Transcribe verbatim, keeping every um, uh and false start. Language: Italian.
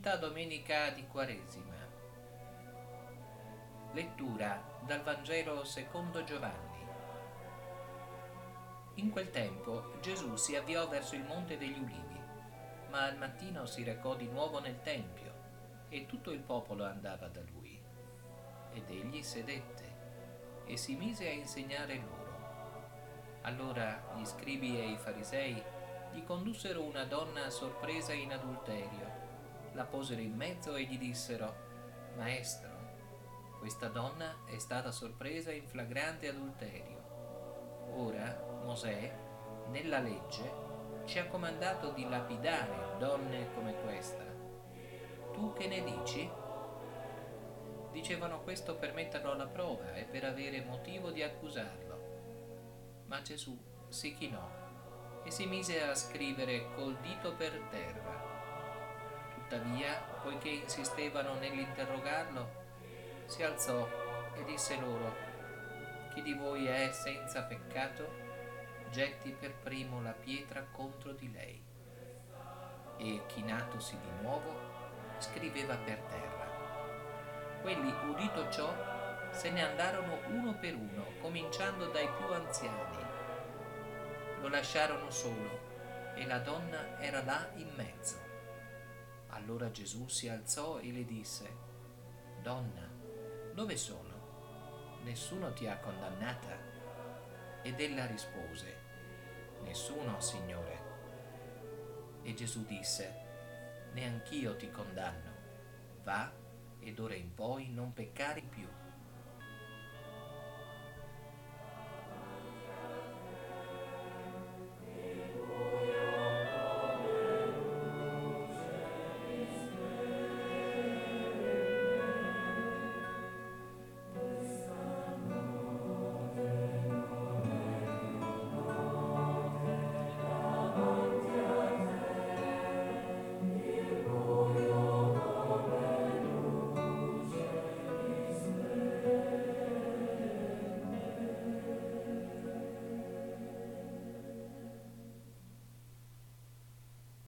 Quinta domenica di Quaresima. Lettura dal Vangelo secondo Giovanni. In quel tempo Gesù si avviò verso il Monte degli Ulivi, ma al mattino si recò di nuovo nel Tempio e tutto il popolo andava da lui. Ed egli sedette e si mise a insegnare loro. Allora gli scribi e i farisei gli condussero una donna sorpresa in adulterio, la posero in mezzo e gli dissero: Maestro, questa donna è stata sorpresa in flagrante adulterio. Ora Mosè, nella legge, ci ha comandato di lapidare donne come questa. Tu che ne dici? Dicevano questo per metterlo alla prova e per avere motivo di accusarlo. Ma Gesù si chinò e si mise a scrivere col dito per terra. Tuttavia, poiché insistevano nell'interrogarlo, si alzò e disse loro: Chi di voi è senza peccato, getti per primo la pietra contro di lei. E chinatosi di nuovo, scriveva per terra. Quelli, udito ciò, se ne andarono uno per uno, cominciando dai più anziani. Lo lasciarono solo e la donna era là in mezzo. Allora Gesù si alzò e le disse: Donna, dove sono? Nessuno ti ha condannata? Ed ella rispose: Nessuno, Signore. E Gesù disse: Neanch'io ti condanno. Va e d'ora in poi non peccare più.